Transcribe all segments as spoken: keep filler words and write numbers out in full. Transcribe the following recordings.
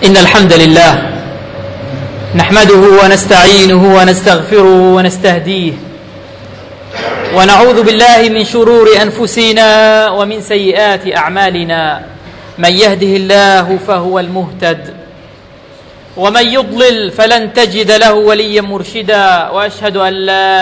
إن الحمد لله نحمده ونستعينه ونستغفره ونستهديه ونعوذ بالله من شرور أنفسنا ومن سيئات أعمالنا. من يهده الله فهو المهتد ومن يضلل فلن تجد له وليا مرشدا. وأشهد أن لا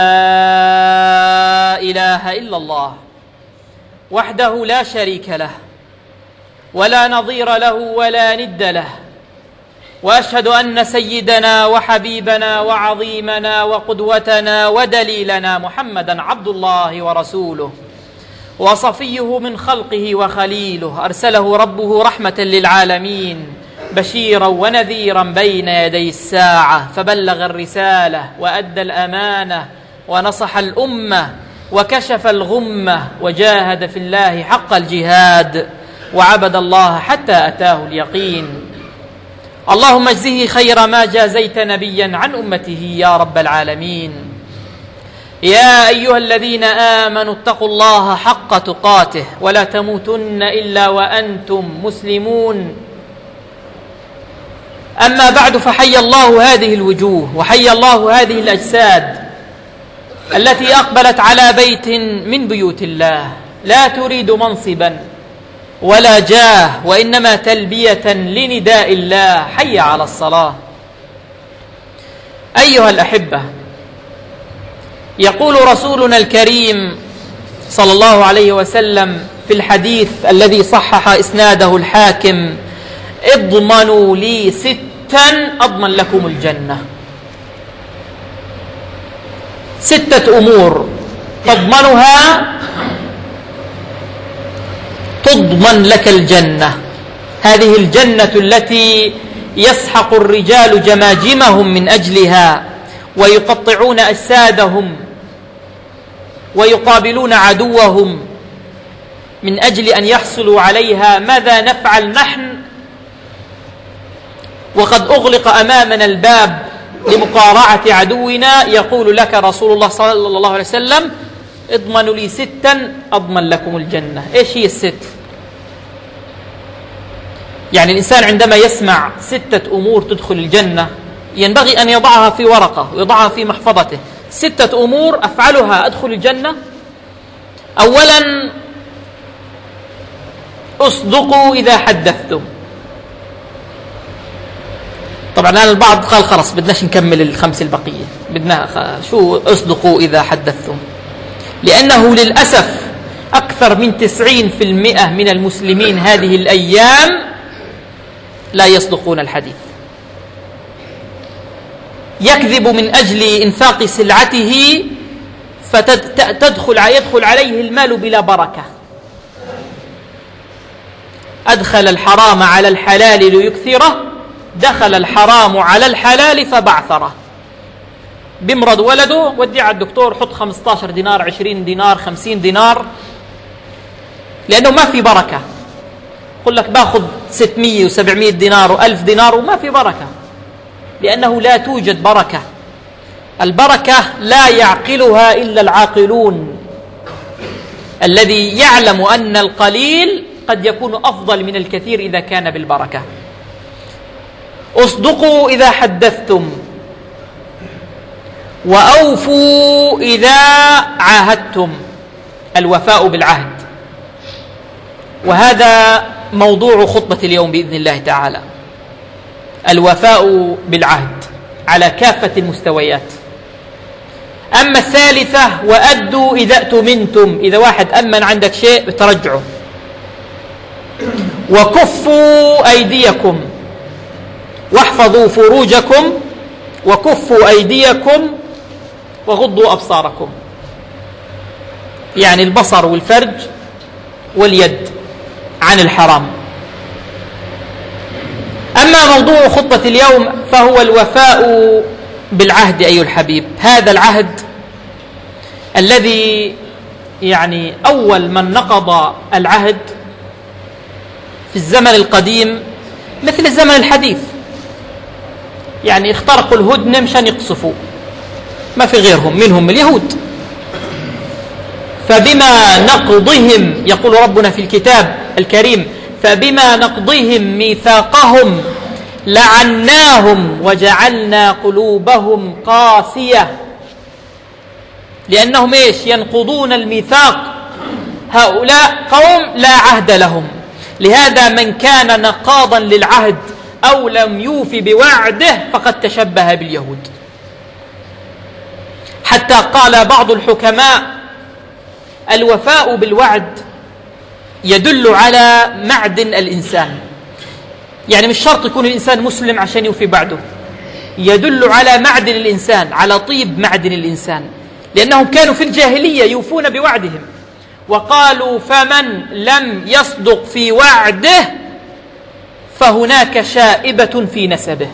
إله إلا الله وحده لا شريك له ولا نظير له ولا ند له. وأشهد أن سيدنا وحبيبنا وعظيمنا وقدوتنا ودليلنا محمدًا عبد الله ورسوله وصفيه من خلقه وخليله، أرسله ربه رحمة للعالمين بشيرا ونذيرا بين يدي الساعة، فبلغ الرسالة وأدى الأمانة ونصح الأمة وكشف الغمة وجاهد في الله حق الجهاد وعبد الله حتى أتاه اليقين. اللهم اجزه خير ما جازيت نبيا عن أمته يا رب العالمين. يا أيها الذين آمنوا اتقوا الله حق تقاته ولا تموتن إلا وأنتم مسلمون. أما بعد، فحي الله هذه الوجوه وحي الله هذه الأجساد التي أقبلت على بيت من بيوت الله لا تريد منصبا ولا جاه، وإنما تلبية لنداء الله حي على الصلاة. أيها الأحبة، يقول رسولنا الكريم صلى الله عليه وسلم في الحديث الذي صحح إسناده الحاكم: اضمنوا لي ستا أضمن لكم الجنة. ستة أمور تضمنها تضمن لك الجنة. هذه الجنة التي يسحق الرجال جماجمهم من أجلها ويقطعون أجسادهم ويقابلون عدوهم من أجل أن يحصلوا عليها. ماذا نفعل نحن وقد أغلق أمامنا الباب لمقارعة عدونا؟ يقول لك رسول الله صلى الله عليه وسلم: اضمنوا لي ستا أضمن لكم الجنة. إيش هي الست؟ يعني الإنسان عندما يسمع ستة أمور تدخل الجنة ينبغي أن يضعها في ورقة ويضعها في محفظته. ستة أمور أفعلها أدخل الجنة. أولا، اصدقوا إذا حدثتم. طبعا الآن البعض قال خلاص بدناش نكمل الخمس البقية، بدنا شو اصدقوا إذا حدثتم، لأنه للأسف أكثر من تسعين في المئة من المسلمين هذه الأيام لا يصدقون الحديث. يكذب من أجل إنفاق سلعته فتدخل يدخل عليه المال بلا بركة. أدخل الحرام على الحلال ليكثره، دخل الحرام على الحلال فبعثره. بمرض ولده ودي على الدكتور، حط خمسة عشر دينار، عشرين دينار، خمسين دينار، لأنه ما في بركة. يقول لك باخذ ستمية وسبعمية دينار وألف دينار وما في بركة، لأنه لا توجد بركة. البركة لا يعقلها إلا العاقلون، الذي يعلم أن القليل قد يكون أفضل من الكثير إذا كان بالبركة. اصدقوا إذا حدثتم، وأوفوا إذا عاهدتم. الوفاء بالعهد، وهذا موضوع خطبة اليوم بإذن الله تعالى. الوفاء بالعهد على كافة المستويات. أما الثالثة: وأدوا إذا اؤتمنتم. إذا واحد أمن عندك شيء ترجعه. وكفوا أيديكم، واحفظوا فروجكم، وكفوا أيديكم، وغضوا أبصاركم. يعني البصر والفرج واليد عن الحرام. أما موضوع خطبة اليوم فهو الوفاء بالعهد. أيها الحبيب، هذا العهد الذي يعني أول من نقض العهد في الزمن القديم مثل الزمن الحديث، يعني اخترقوا الهدنة مشان يقصفوا، ما في غيرهم، منهم اليهود. فبما نقضهم، يقول ربنا في الكتاب الكريم: فبما نقضهم ميثاقهم لعناهم وجعلنا قلوبهم قاسية، لأنهم إيش؟ ينقضون الميثاق. هؤلاء قوم لا عهد لهم، لهذا من كان نقاضا للعهد أو لم يوفي بوعده فقد تشبه باليهود. حتى قال بعض الحكماء: الوفاء بالوعد يدل على معدن الإنسان، يعني مش شرط يكون الإنسان مسلم عشان يوفي بعده، يدل على معدن الإنسان، على طيب معدن الإنسان، لأنهم كانوا في الجاهلية يوفون بوعدهم، وقالوا: فمن لم يصدق في وعده فهناك شائبة في نسبه.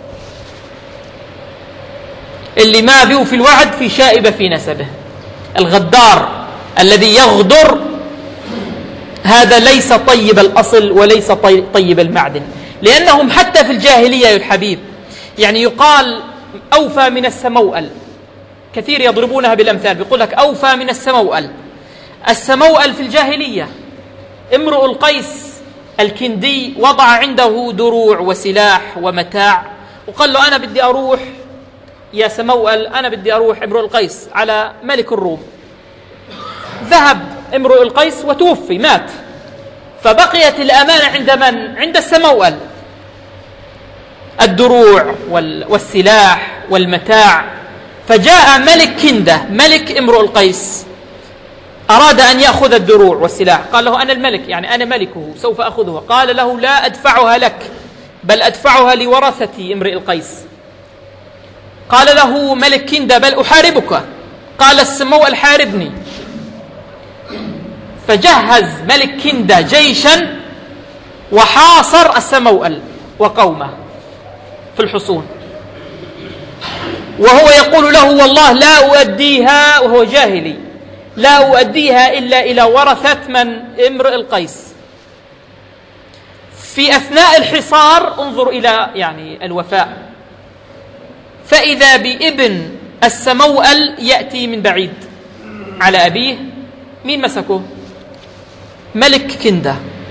اللي ما بيوفي الوعد في شائبة في نسبه. الغدار الذي يغدر هذا ليس طيب الأصل وليس طيب المعدن، لأنهم حتى في الجاهلية يا الحبيب يعني يقال أوفى من السموأل، كثير يضربونها بالأمثال، بيقول لك أوفى من السموأل. السموأل في الجاهلية امرؤ القيس الكندي وضع عنده دروع وسلاح ومتاع، وقال له: أنا بدي أروح يا سموأل، أنا بدي أروح امرؤ القيس على ملك الروم. ذهب امرؤ القيس وتوفي، مات، فبقيت الأمانة عند من؟ عند السموأل، الدروع والسلاح والمتاع. فجاء ملك كندة ملك امرؤ القيس أراد أن يأخذ الدروع والسلاح، قال له: أنا الملك، يعني أنا ملكه، سوف أخذها. قال له: لا أدفعها لك، بل أدفعها لورثة امرئ القيس. قال له ملك كندة: بل أحاربك. قال السموأل: حاربني. فجهز ملك كندة جيشا وحاصر السموأل وقومه في الحصون، وهو يقول له: والله لا أؤديها، وهو جاهلي، لا أؤديها إلا إلى ورثة من؟ امرئ القيس. في أثناء الحصار انظر إلى يعني الوفاء، فإذا بابن السموأل يأتي من بعيد على أبيه، مين مسكه؟ ملك كندة.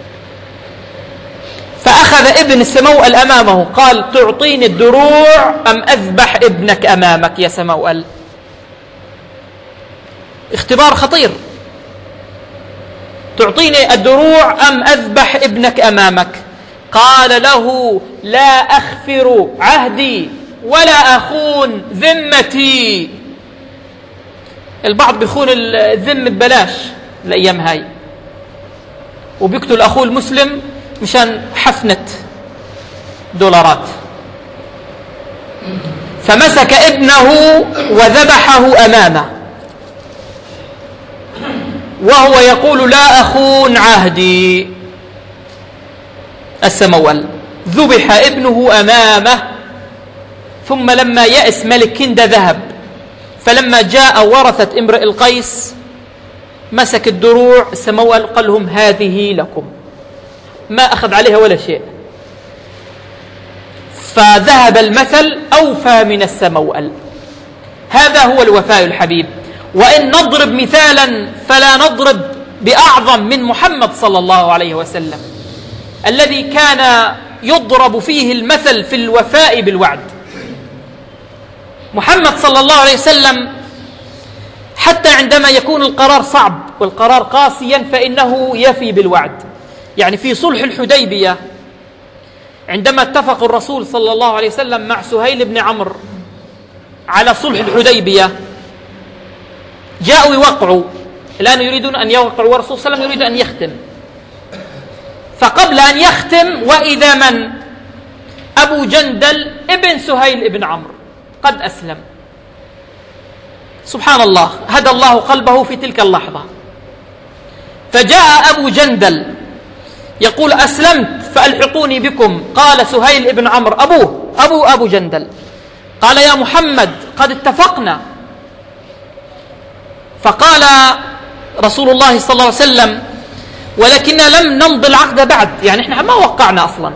فأخذ ابن السموأل أمامه، قال: تعطيني الدروع أم أذبح ابنك أمامك يا سموأل؟ اختبار خطير. تعطيني الدروع أم أذبح ابنك أمامك؟ قال له: لا أخفر عهدي ولا أخون ذمتي. البعض بيخون الذمة ببلاش الأيام هاي، وبيقتل أخوه المسلم مشان حفنة دولارات. فمسك ابنه وذبحه أمامه وهو يقول: لا أخون عهدي. السموأل ذبح ابنه أمامه. ثم لما يأس ملك كندة ذهب، فلما جاء ورثة امرئ القيس مسك الدروع السموأل قال لهم: هذه لكم، ما أخذ عليها ولا شيء. فذهب المثل أوفى من السموأل. هذا هو الوفاء الحبيب. وإن نضرب مثالا فلا نضرب بأعظم من محمد صلى الله عليه وسلم، الذي كان يضرب فيه المثل في الوفاء بالوعد. محمد صلى الله عليه وسلم حتى عندما يكون القرار صعب والقرار قاسيا فإنه يفي بالوعد. يعني في صلح الحديبية عندما اتفق الرسول صلى الله عليه وسلم مع سهيل بن عمرو على صلح الحديبية، جاءوا يوقعوا، الآن يريدون أن يوقعوا، والرسول صلى الله عليه وسلم يريد أن يختم. فقبل أن يختم وإذا من؟ أبو جندل ابن سهيل ابن عمرو قد أسلم. سبحان الله، هدى الله قلبه في تلك اللحظة. فجاء أبو جندل يقول: أسلمت فألحقوني بكم. قال سهيل ابن عمرو أبوه أبو أبو جندل، قال: يا محمد قد اتفقنا. فقال رسول الله صلى الله عليه وسلم: ولكننا لم نمضي العقد بعد، يعني احنا ما وقعنا أصلا.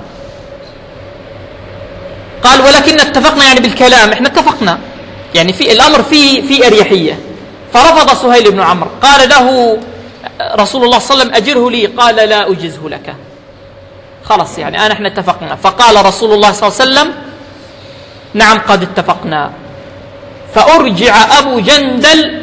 قال: ولكن اتفقنا، يعني بالكلام احنا اتفقنا، يعني في الأمر في في أريحية. فرفض سهيل بن عمرو. قال له رسول الله صلى الله عليه وسلم: أجره لي. قال: لا أجزه لك. خلص يعني أنا احنا اتفقنا. فقال رسول الله صلى الله عليه وسلم نعم قد اتفقنا. فأرجع أبو جندل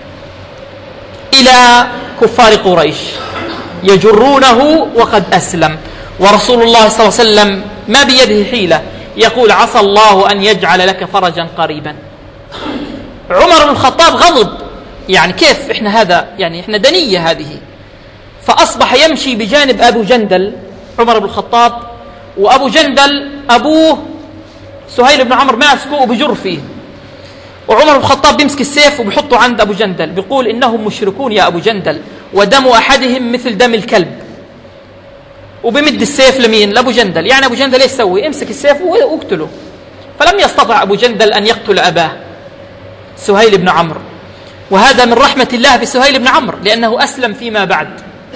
إلى كفار قريش يجرونه وقد أسلم، ورسول الله صلى الله عليه وسلم ما بيده حيلة، يقول عسى الله أن يجعل لك فرجا قريبا. عمر بن الخطاب غضب، يعني كيف إحنا هذا، يعني إحنا دنية هذه. فأصبح يمشي بجانب أبو جندل عمر بن الخطاب، وأبو جندل أبوه سهيل بن عمرو ماسكه وبجر فيه، وعمر بن الخطاب بيمسك السيف وبيحطه عند أبو جندل، بيقول إنهم مشركون يا أبو جندل ودم أحدهم مثل دم الكلب، وبمد السيف لمين؟ لأبو جندل. يعني أبو جندل إيش سوي؟ امسك السيف واقتله. فلم يستطع أبو جندل أن يقتل أباه سهيل بن عمرو، وهذا من رحمة الله بسهيل بن عمرو لأنه أسلم فيما بعد.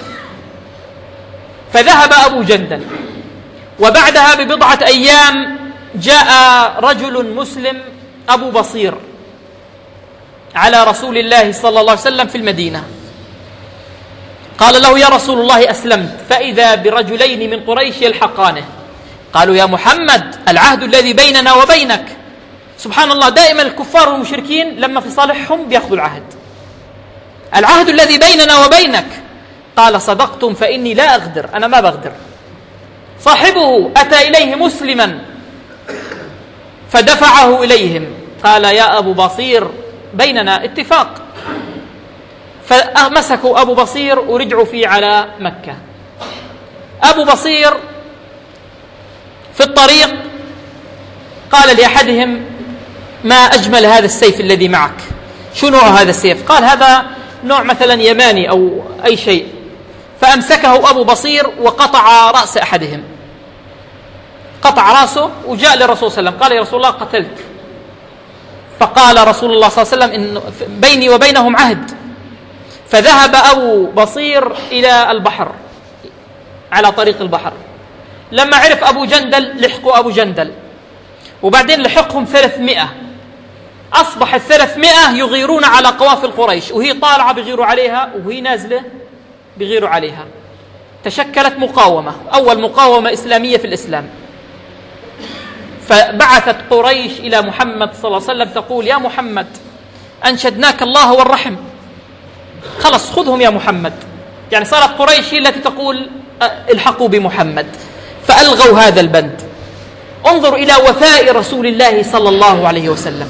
فذهب أبو جندل، وبعدها ببضعة أيام جاء رجل مسلم أبو بصير على رسول الله صلى الله عليه وسلم في المدينة، قال له يا رسول الله أسلمت، فإذا برجلين من قريش يلحقانه. قالوا يا محمد العهد الذي بيننا وبينك. سبحان الله، دائما الكفار والمشركين لما في صالحهم بيأخذوا العهد. العهد الذي بيننا وبينك. قال صدقتم فإني لا أغدر، أنا ما بغدر. صاحبه أتى إليه مسلما فدفعه إليهم، قال يا أبو بصير بيننا اتفاق. فمسكوا أبو بصير ورجعوا فيه على مكة. أبو بصير في الطريق قال لأحدهم ما أجمل هذا السيف الذي معك، شو نوع هذا السيف؟ قال هذا نوع مثلا يماني أو أي شيء. فأمسكه أبو بصير وقطع رأس أحدهم، قطع رأسه وجاء للرسول صلى الله عليه وسلم قال يا رسول الله قتلت. فقال رسول الله صلى الله عليه وسلم إن بيني وبينهم عهد. فذهب أبو بصير إلى البحر، على طريق البحر. لما عرف أبو جندل لحقوا أبو جندل، وبعدين لحقهم ثلاثمائة. أصبح الثلاثمائة يغيرون على قوافل قريش، وهي طالعة بيغيروا عليها وهي نازلة بيغيروا عليها. تشكلت مقاومة، أول مقاومة إسلامية في الإسلام. فبعثت قريش إلى محمد صلى الله عليه وسلم تقول يا محمد أنشدناك الله والرحم، خلص خذهم يا محمد. يعني صارت قريش هي التي تقول الحقوا بمحمد. فألغوا هذا البند. انظر إلى وفاء رسول الله صلى الله عليه وسلم.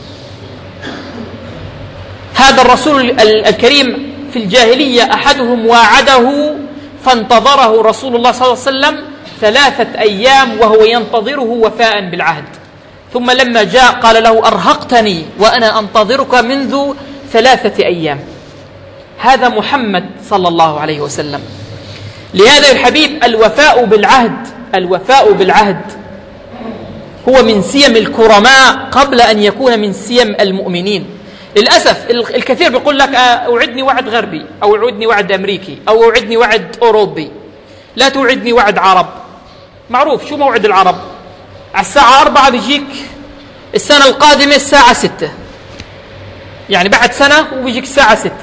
هذا الرسول الكريم في الجاهلية أحدهم واعده فانتظره رسول الله صلى الله عليه وسلم ثلاثة أيام وهو ينتظره وفاء بالعهد. ثم لما جاء قال له أرهقتني وأنا أنتظرك منذ ثلاثة أيام. هذا محمد صلى الله عليه وسلم. لهذا الحبيب الوفاء بالعهد، الوفاء بالعهد هو من سيم الكرماء قبل أن يكون من سيم المؤمنين. للأسف الكثير بيقول لك أوعدني وعد غربي، أو أوعدني وعد أمريكي، أو أوعدني وعد أوروبي، لا توعدني وعد عرب. معروف شو موعد العرب؟ على الساعة أربعة بيجيك السنة القادمة الساعة ستة، يعني بعد سنة وبيجيك الساعة ستة.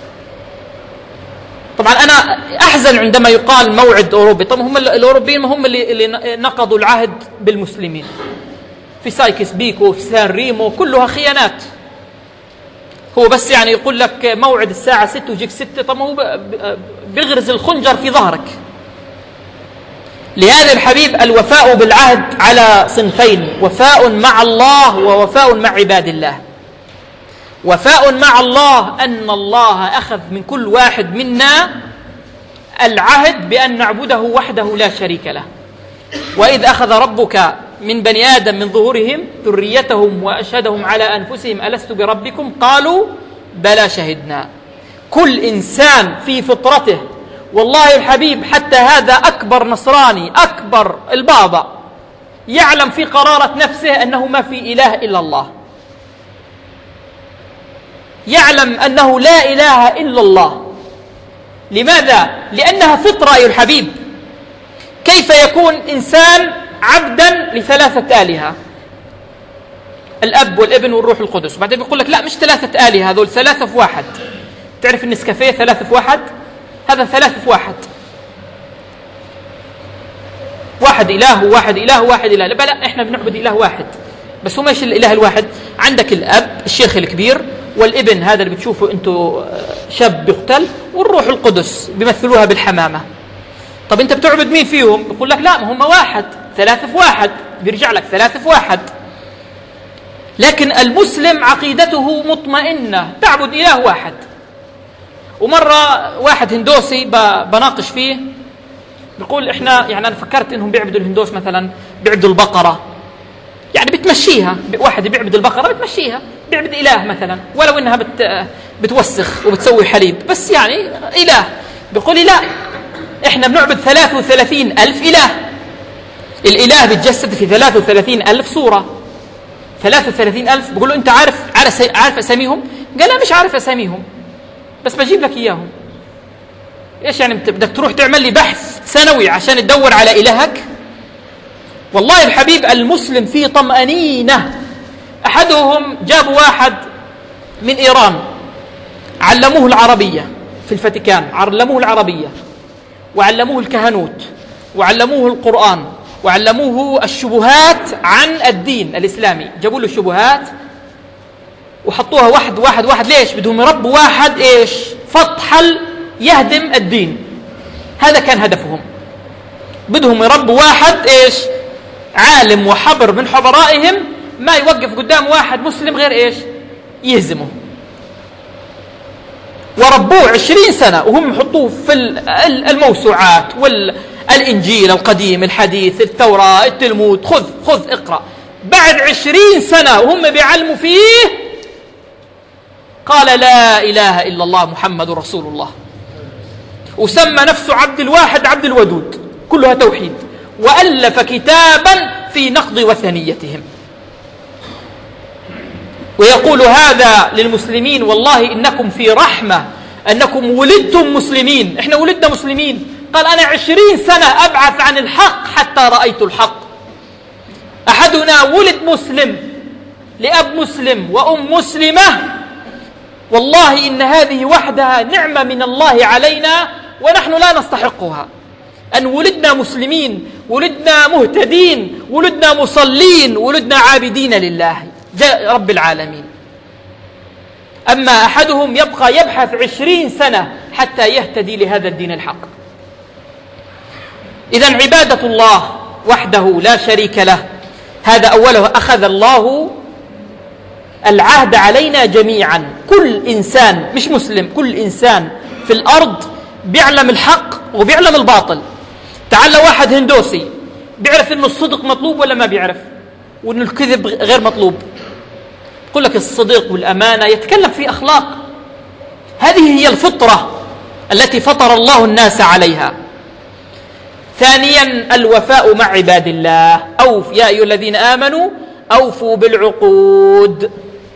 طبعا أنا أحزن عندما يقال موعد أوروبي. طبعا هم الأوروبيين ما هم اللي نقضوا العهد بالمسلمين. في سايكس بيكو، في سان ريمو، كلها خيانات. هو بس يعني يقول لك موعد الساعة ستة ويجيك ستة، طب هو بيغرز الخنجر في ظهرك. لهذا الحبيب الوفاء بالعهد على صنفين: وفاء مع الله ووفاء مع عباد الله. وفاء مع الله أن الله أخذ من كل واحد منا العهد بأن نعبده وحده لا شريك له. وإذ أخذ ربك من بني آدم من ظهورهم ذريتهم وأشهدهم على أنفسهم ألست بربكم قالوا بلى شهدنا. كل إنسان في فطرته، والله الحبيب حتى هذا أكبر نصراني، أكبر البابا، يعلم في قرارة نفسه أنه ما في إله إلا الله، يعلم أنه لا إله إلا الله. لماذا؟ لأنها فطرة يا الحبيب. كيف يكون إنسان عبدا لثلاثة آلهة؟ الأب والابن والروح القدس. وبعدين بيقول لك لا مش ثلاثة آلهة، هذول ثلاثة في واحد. تعرف النسكافيه ثلاثة في واحد؟ هذا ثلاثة في واحد. واحد إله وواحد إله وواحد إله. لا لا، إحنا بنعبد إله واحد، بس هو ماشي الإله الواحد. عندك الأب الشيخ الكبير، والابن هذا اللي بتشوفوا أنتوا شاب بيقتل، والروح القدس بيمثلوها بالحمامة. طب أنت بتعبد مين فيهم؟ بيقول لك لا، ما هم واحد، ثلاثة في واحد، بيرجع لك ثلاثة في واحد. لكن المسلم عقيدته مطمئنة، تعبد إله واحد. ومرة واحد هندوسي بناقش فيه، بيقول إحنا يعني أنا فكرت إنهم بيعبدوا الهندوس مثلا بيعبدوا البقرة، يعني بتمشيها، واحد بيعبد البقرة بتمشيها، بيعبد إله مثلا ولو إنها بت بتوسخ وبتسوي حليب، بس يعني إله. بيقول لي لا، إحنا بنعبد ثلاثة وثلاثين ألف إله. الإله بيتجسد في ثلاثة وثلاثين ألف صورة، ثلاثة وثلاثين ألف. بقول له أنت عارف عارف أساميهم؟ قال لا مش عارف أساميهم، بس بجيب لك إياهم. إيش يعني بدك تروح تعمل لي بحث سنوي عشان تدور على إلهك؟ والله الحبيب المسلم فيه طمأنينة. أحدهم جابوا واحد من إيران، علموه العربية في الفاتيكان، علموه العربية وعلموه الكهنوت وعلموه القرآن وعلموه الشبهات عن الدين الإسلامي. جابوا له الشبهات وحطوها واحد واحد واحد. ليش؟ بدهم يربوا واحد إيش؟ فطحل يهدم الدين. هذا كان هدفهم، بدهم يربوا واحد إيش؟ عالم وحبر من حبرائهم، ما يوقف قدام واحد مسلم غير إيش؟ يهزمه. وربوه عشرين سنة وهم يحطوه في الموسوعات والإنجيل القديم، الحديث، التوراة، التلمود، خذ خذ اقرأ. بعد عشرين سنة وهم بيعلموا فيه قال لا إله إلا الله محمد رسول الله، وسمى نفسه عبد الواحد عبد الودود، كلها توحيد، وألف كتابا في نقض وثنيتهم. ويقول هذا للمسلمين والله إنكم في رحمة، أنكم ولدتم مسلمين. إحنا ولدنا مسلمين. قال أنا عشرين سنة أبعث عن الحق حتى رأيت الحق. أحدنا ولد مسلم لأب مسلم وأم مسلمة، والله إن هذه وحدها نعمة من الله علينا ونحن لا نستحقها، أن ولدنا مسلمين، ولدنا مهتدين، ولدنا مصلين، ولدنا عابدين لله جاء رب العالمين. أما أحدهم يبقى يبحث عشرين سنة حتى يهتدي لهذا الدين الحق. إذن عبادة الله وحده لا شريك له، هذا أوله. أخذ الله العهد علينا جميعا، كل إنسان مش مسلم، كل إنسان في الأرض بيعلم الحق وبيعلم الباطل. تعال واحد هندوسي بيعرف إنه الصدق مطلوب ولا ما بيعرف، وإنه الكذب غير مطلوب. يقول لك الصدق والأمانة، يتكلم في أخلاق. هذه هي الفطرة التي فطر الله الناس عليها. ثانيا الوفاء مع عباد الله. أوف يا أيها الذين آمنوا أوفوا بالعقود،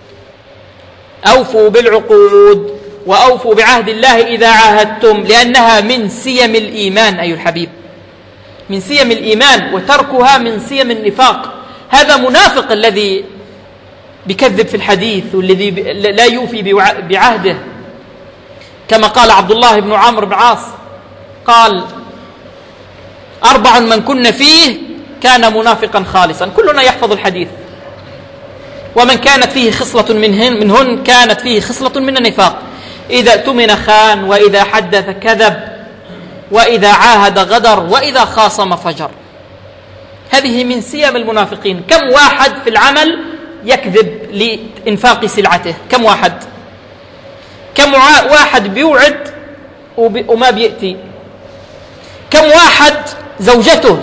أوفوا بالعقود وأوفوا بعهد الله إذا عاهدتم، لأنها من سيم الإيمان أيها الحبيب، من سيم الإيمان، وتركها من سيم النفاق. هذا منافق الذي بيكذب في الحديث والذي لا يوفي بعهده، كما قال عبد الله بن عمرو بن عاص قال أربع من كن فيه كان منافقا خالصا. كلنا يحفظ الحديث. ومن كانت فيه خصلة منهن, منهن كانت فيه خصلة من النفاق، إذا اؤتمن خان، وإذا حدث كذب، وإذا عاهد غدر، وإذا خاصم فجر. هذه من سيم المنافقين. كم واحد في العمل يكذب لإنفاق سلعته؟ كم واحد؟ كم واحد بيوعد وما بيأتي؟ كم واحد زوجته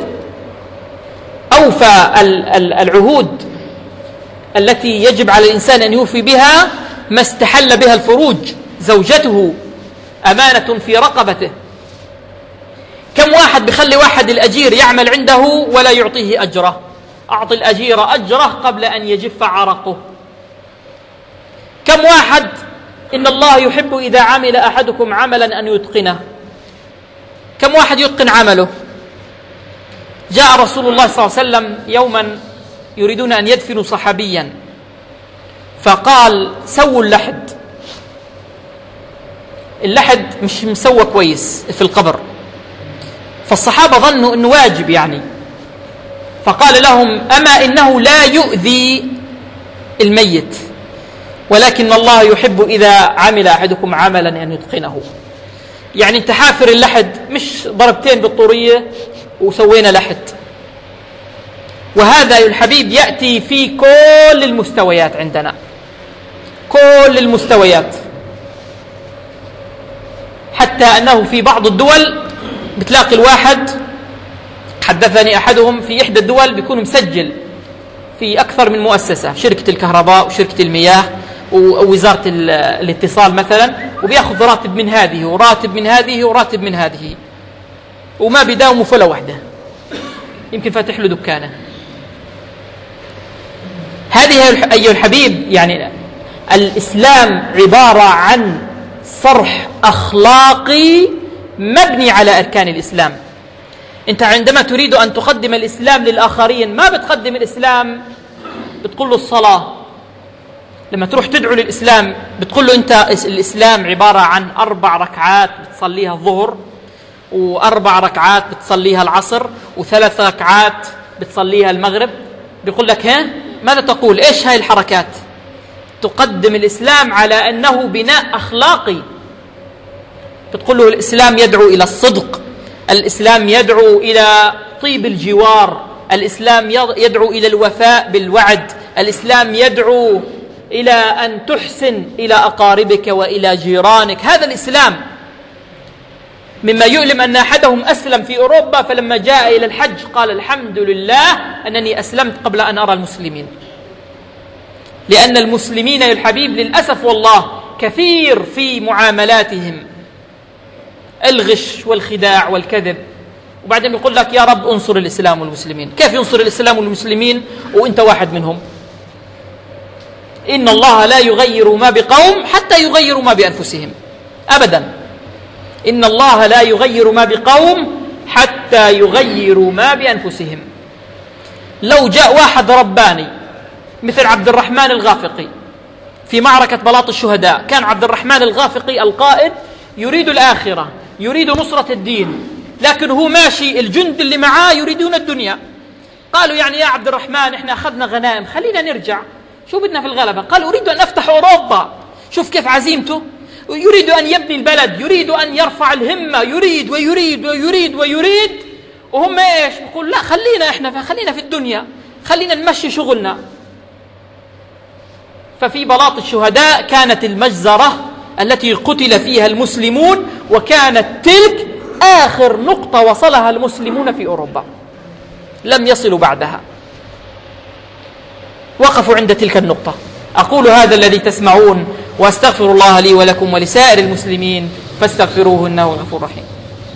أوفى العهود التي يجب على الإنسان أن يوفي بها ما استحل بها الفروج، زوجته أمانة في رقبته. كم واحد بيخلي واحد الأجير يعمل عنده ولا يعطيه أجره؟ أعطي الأجير أجره قبل أن يجف عرقه. كم واحد إن الله يحب إذا عمل أحدكم عملا أن يتقنه؟ كم واحد يتقن عمله؟ جاء رسول الله صلى الله عليه وسلم يوما يريدون أن يدفنوا صحابيا، فقال سووا اللحد. اللحد مش مسوى كويس في القبر، فالصحابة ظنوا أنه واجب يعني، فقال لهم: أما إنه لا يؤذي الميت، ولكن الله يحب إذا عمل أحدكم عملا أن يتقنه. يعني انت حافر اللحد، مش ضربتين بالطورية وسوينا لحد. وهذا يا الحبيب يأتي في كل المستويات عندنا، كل المستويات، حتى أنه في بعض الدول بتلاقي الواحد، حدثني أحدهم في إحدى الدول بيكون مسجل في أكثر من مؤسسة، شركة الكهرباء وشركة المياه ووزارة الاتصال مثلا، وبيأخذ راتب من هذه وراتب من هذه وراتب من هذه، وما بيداوموا فلا وحدة، يمكن فاتح له دكانة. هذه أيها الحبيب يعني الإسلام عبارة عن صرح أخلاقي مبني على أركان الإسلام. أنت عندما تريد أن تقدم الإسلام للآخرين ما بتقدم الإسلام بتقول له الصلاة. لما تروح تدعو للإسلام بتقول له أنت الإسلام عبارة عن أربع ركعات بتصليها الظهر، وأربع ركعات بتصليها العصر، وثلاث ركعات بتصليها المغرب. بيقول لك ها ماذا تقول؟ إيش هاي الحركات؟ تقدم الإسلام على أنه بناء أخلاقي. بتقول له الإسلام يدعو إلى الصدق، الإسلام يدعو إلى طيب الجوار، الإسلام يدعو إلى الوفاء بالوعد، الإسلام يدعو إلى أن تحسن إلى أقاربك وإلى جيرانك. هذا الإسلام. مما يؤلم أن أحدهم أسلم في أوروبا، فلما جاء إلى الحج قال: الحمد لله أنني أسلمت قبل أن أرى المسلمين. لأن المسلمين يا الحبيب للأسف والله كثير في معاملاتهم الغش والخداع والكذب، وبعدين يقول لك: يا رب انصر الإسلام والمسلمين. كيف ينصر الإسلام والمسلمين وإنت واحد منهم؟ إن الله لا يغير ما بقوم حتى يغيروا ما بأنفسهم. أبدا، إن الله لا يغير ما بقوم حتى يغيروا ما بأنفسهم. لو جاء واحد رباني مثل عبد الرحمن الغافقي في معركة بلاط الشهداء، كان عبد الرحمن الغافقي القائد يريد الآخرة، يريد نصرة الدين، لكن هو ماشي الجند اللي معاه يريدون الدنيا. قالوا: يعني يا عبد الرحمن إحنا أخذنا غنائم، خلينا نرجع، شو بدنا في الغلبة؟ قال: أريد أن أفتح أوروبا. شوف كيف عزيمته، يريد أن يبني البلد، يريد أن يرفع الهمة، يريد ويريد ويريد ويريد، وهم إيش؟ يقول: لا خلينا إحنا خلينا في الدنيا، خلينا نمشي شغلنا. ففي بلاط الشهداء كانت المجزرة التي قتل فيها المسلمون، وكانت تلك آخر نقطة وصلها المسلمون في أوروبا، لم يصلوا بعدها، وقفوا عند تلك النقطة. أقول هذا الذي تسمعون، وأستغفر الله لي ولكم ولسائر المسلمين فاستغفروه إنه غفور رحيم.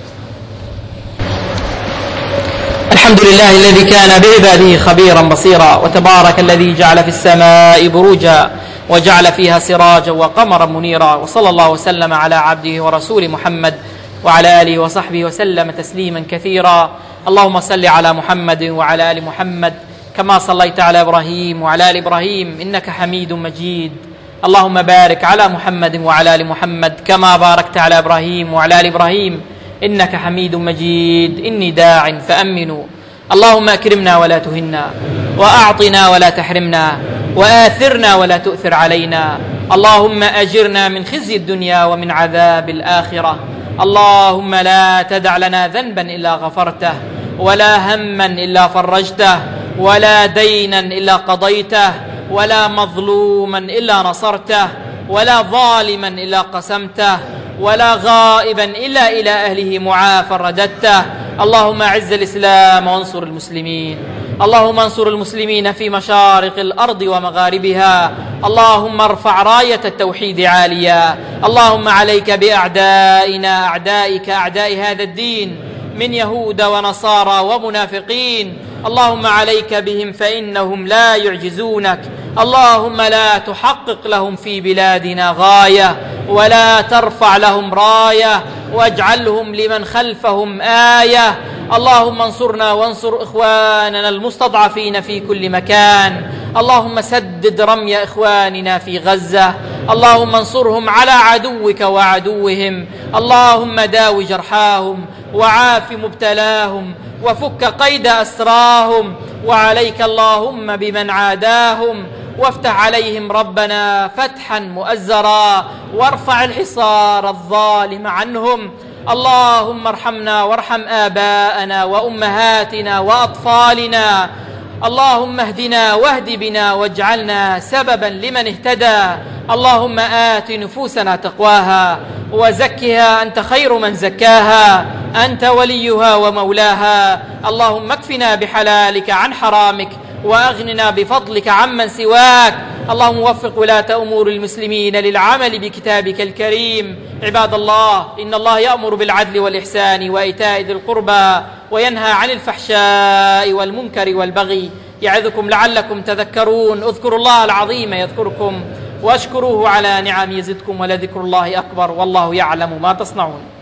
الحمد لله الذي كان بعباده خبيرا بصيرا، وتبارك الذي جعل في السماء بروجا وجعل فيها سراجا وقمرا منيرا، وصلى الله وسلم على عبده ورسول محمد وعلى آله وصحبه وسلم تسليما كثيرا. اللهم صل على محمد وعلى آل محمد كما صليت على إبراهيم وعلى آل إبراهيم إنك حميد مجيد. اللهم بارك على محمد وعلى آل محمد كما باركت على إبراهيم وعلى آل إبراهيم إنك حميد مجيد. إني داع فأمنوا. اللهم أكرمنا ولا تهنا، وأعطنا ولا تحرمنا، وآثرنا ولا تؤثر علينا. اللهم أجرنا من خزي الدنيا ومن عذاب الآخرة. اللهم لا تدع لنا ذنبا إلا غفرته، ولا هما إلا فرجته، ولا دينا إلا قضيته، ولا مظلوما إلا نصرته، ولا ظالما إلا قسمته، ولا غائبا إلا إلى أهله معافى رددته. اللهم أعز الإسلام وانصر المسلمين. اللهم انصر المسلمين في مشارق الأرض ومغاربها. اللهم ارفع راية التوحيد عاليا. اللهم عليك بأعدائنا، أعدائك أعداء هذا الدين من يهود ونصارى ومنافقين. اللهم عليك بهم فإنهم لا يعجزونك. اللهم لا تحقق لهم في بلادنا غاية، ولا ترفع لهم راية، واجعلهم لمن خلفهم آية. اللهم انصرنا وانصر إخواننا المستضعفين في كل مكان. اللهم سدد رمي إخواننا في غزة. اللهم انصرهم على عدوك وعدوهم. اللهم داو جرحاهم وعاف مبتلاهم وفك قيد أسراهم، وعليك اللهم بمن عاداهم، وافتح عليهم ربنا فتحا مؤزرا، وارفع الحصار الظالم عنهم. اللهم ارحمنا وارحم آباءنا وأمهاتنا وأطفالنا. اللهم اهدنا واهد بنا واجعلنا سببا لمن اهتدى. اللهم آت نفوسنا تقواها وزكها أنت خير من زكاها، أنت وليها ومولاها. اللهم اكفنا بحلالك عن حرامك، وأغننا بفضلك عمن سواك. اللهم وفق ولاة أمور المسلمين للعمل بكتابك الكريم. عباد الله، إن الله يأمر بالعدل والإحسان وإيتاء ذي القربى، وينهى عن الفحشاء والمنكر والبغي، يعظكم لعلكم تذكرون. اذكروا الله العظيم يذكركم، واشكروه على نعم يزدكم، ولذكر الله أكبر، والله يعلم ما تصنعون.